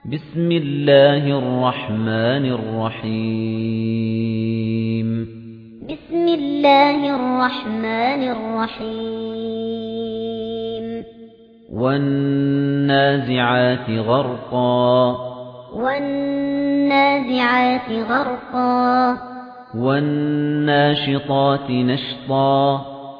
بسم الله الرحمن الرحيم بسم الله الرحمن الرحيم والنازعات غرقا والنازعات غرقا والناشطات نشطا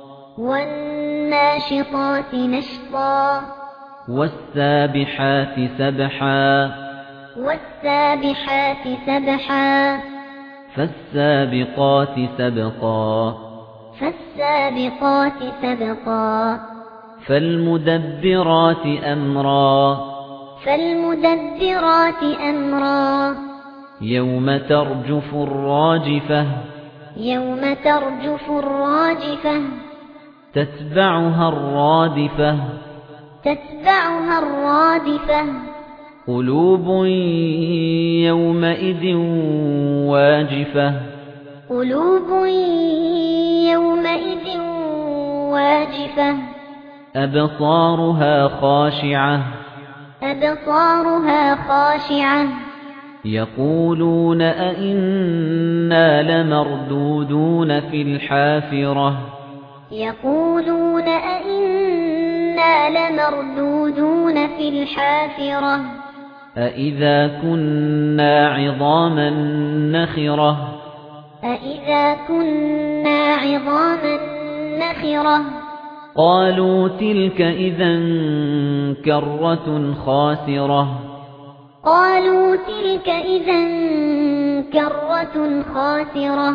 والناشطات نشطا والسابحات سبحا والسابحات سبحا فالسابقات سبقا فالسابقات سبقا فالمدبرات أمرا فالمدبرات أمرا يوم ترجف الراجفة يوم ترجف الراجفة تتبعها الرادفة تتبعها الرادفة قلوب يومئذ واجفة قلوب يومئذ واجفة أبصارها خاشعة أبصارها خاشعة يقولون أئنا لمردودون في الحافرة يقولون أئنا لمردودون في الحافرة أئذا كنا عظاما نخرة أئذا كنا عظاما نخرة قالوا تلك إذا كرة خاسرة قالوا تلك إذا كرة خاسرة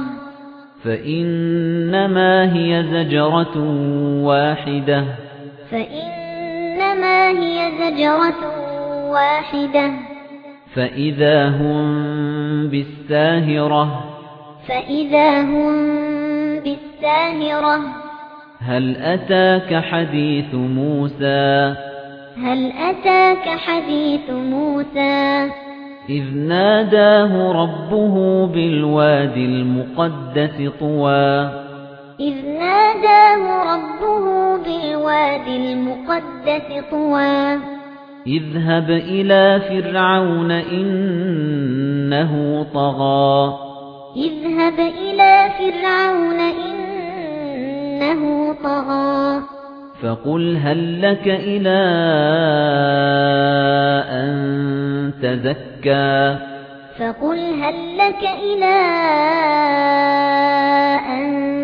فإنما هي زجرة واحدة فإنما هي زجرة واحدة فإذا هم بالساهرة فإذا هم بالساهرة هل أتاك حديث موسى هل أتاك حديث موسى إذ ناداه ربه بالوادي المقدس طوى إذ ناداه ربه بالوادي المقدس طوى اذهب إلى فرعون إنه طغى اذهب إلى فرعون إنه طغى فقل هل لك إلى أن تزكى فقل هل لك إلى أن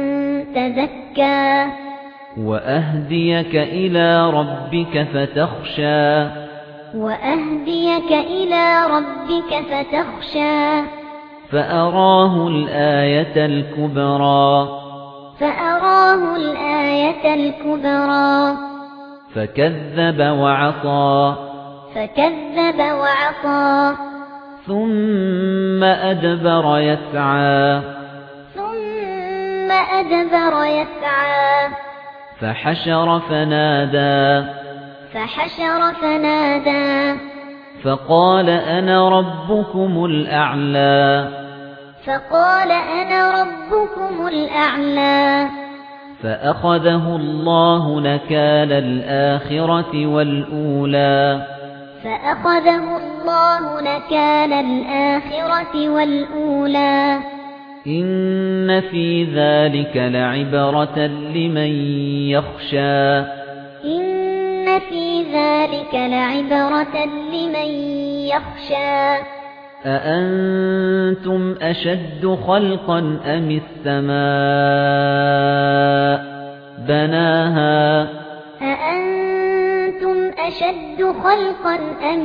تزكى وأهديك إلى ربك فتخشى وأهديك إلى ربك فتخشى فأراه الآية الكبرى فأراه الآية الكبرى فكذب وعصى فكذب وعصى ثم أدبر يسعى ثم أدبر يسعى فحشر فنادى فحشر فنادى فقال أنا ربكم الأعلى فقال أنا ربكم الأعلى فأخذه الله نكال الآخرة والأولى فأخذه الله نكال الآخرة والأولى إن في ذلك لعبرة لمن يخشى إن في ذلك لعبرة لمن يخشى أأنتم أشد خلقا أم السماء بناها أأنتم أشد خلقا أم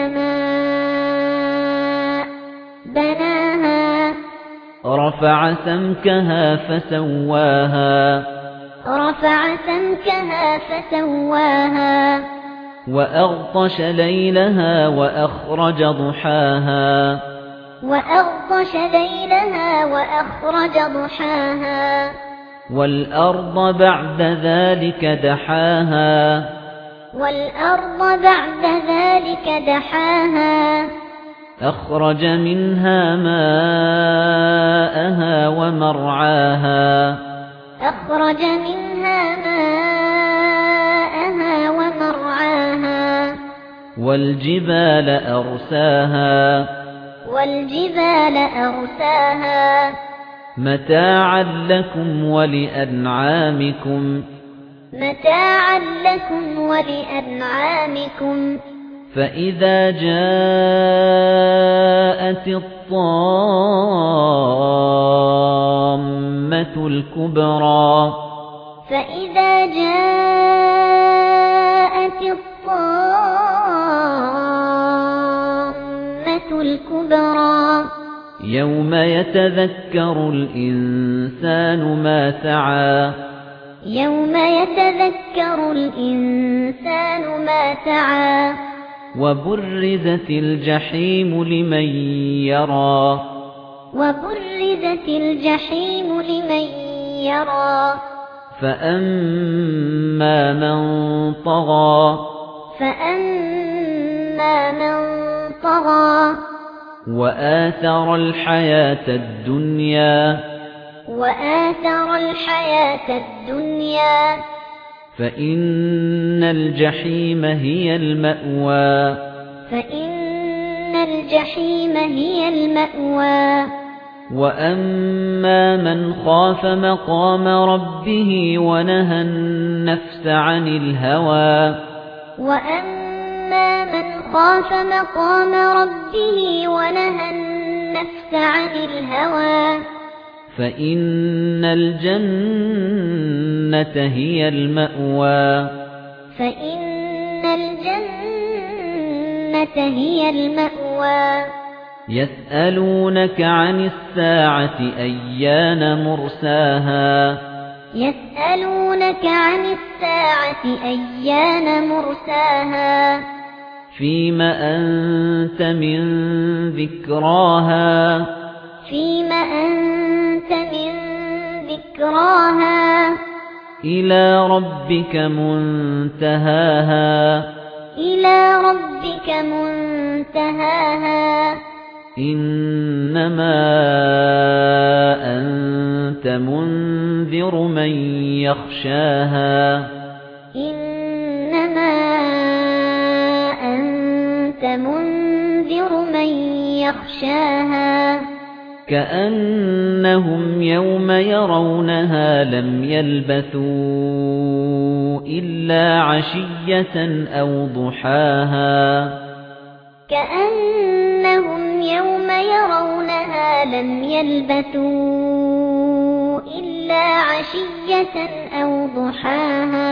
السماء بناها رفع سمكها فسواها رفع سمكها فسواها وأغطش ليلها وأخرج ضحاها وأغطش ليلها وأخرج ضحاها والأرض بعد ذلك دحاها والأرض بعد ذلك دحاها أخرج منها ماءها ومرعاها أخرج منها ماءها ومرعاها والجبال أرساها والجبال أرساها متاعا لكم ولأنعامكم متاعا لكم ولأنعامكم فإذا جاءت الطامة الكبرى فإذا جاءت الطامة الكبرى يوم يتذكر الإنسان ما سعى يوم يتذكر الإنسان ما سعى وبرزت الجحيم لمن يرى وبرزت الجحيم لمن يرى فأما من طغى فأما من طغى وآثر الحياة الدنيا وآثر الحياة الدنيا فإن الجحيم هي المأوى فإن الجحيم هي المأوى وأما من خاف مقام ربه ونهى النفس عن الهوى وأما من خاف مقام ربه ونهى النفس عن الهوى فإن الجنة هي المأوى فإن الجنة هي المأوى يسألونك عن الساعة أيان مرساها يسألونك عن الساعة أيان مرساها فيما أنت من ذكراها فيما أنت من ذكراها إلى ربك منتهاها إلى ربك منتهاها إنما أنت منذر من يخشاها إنما أنت منذر من يخشاها كأنهم يوم يرونها لم يلبثوا إلا عشية أو ضحاها كأنهم يوم يرونها لم يلبثوا إلا عشية أو ضحاها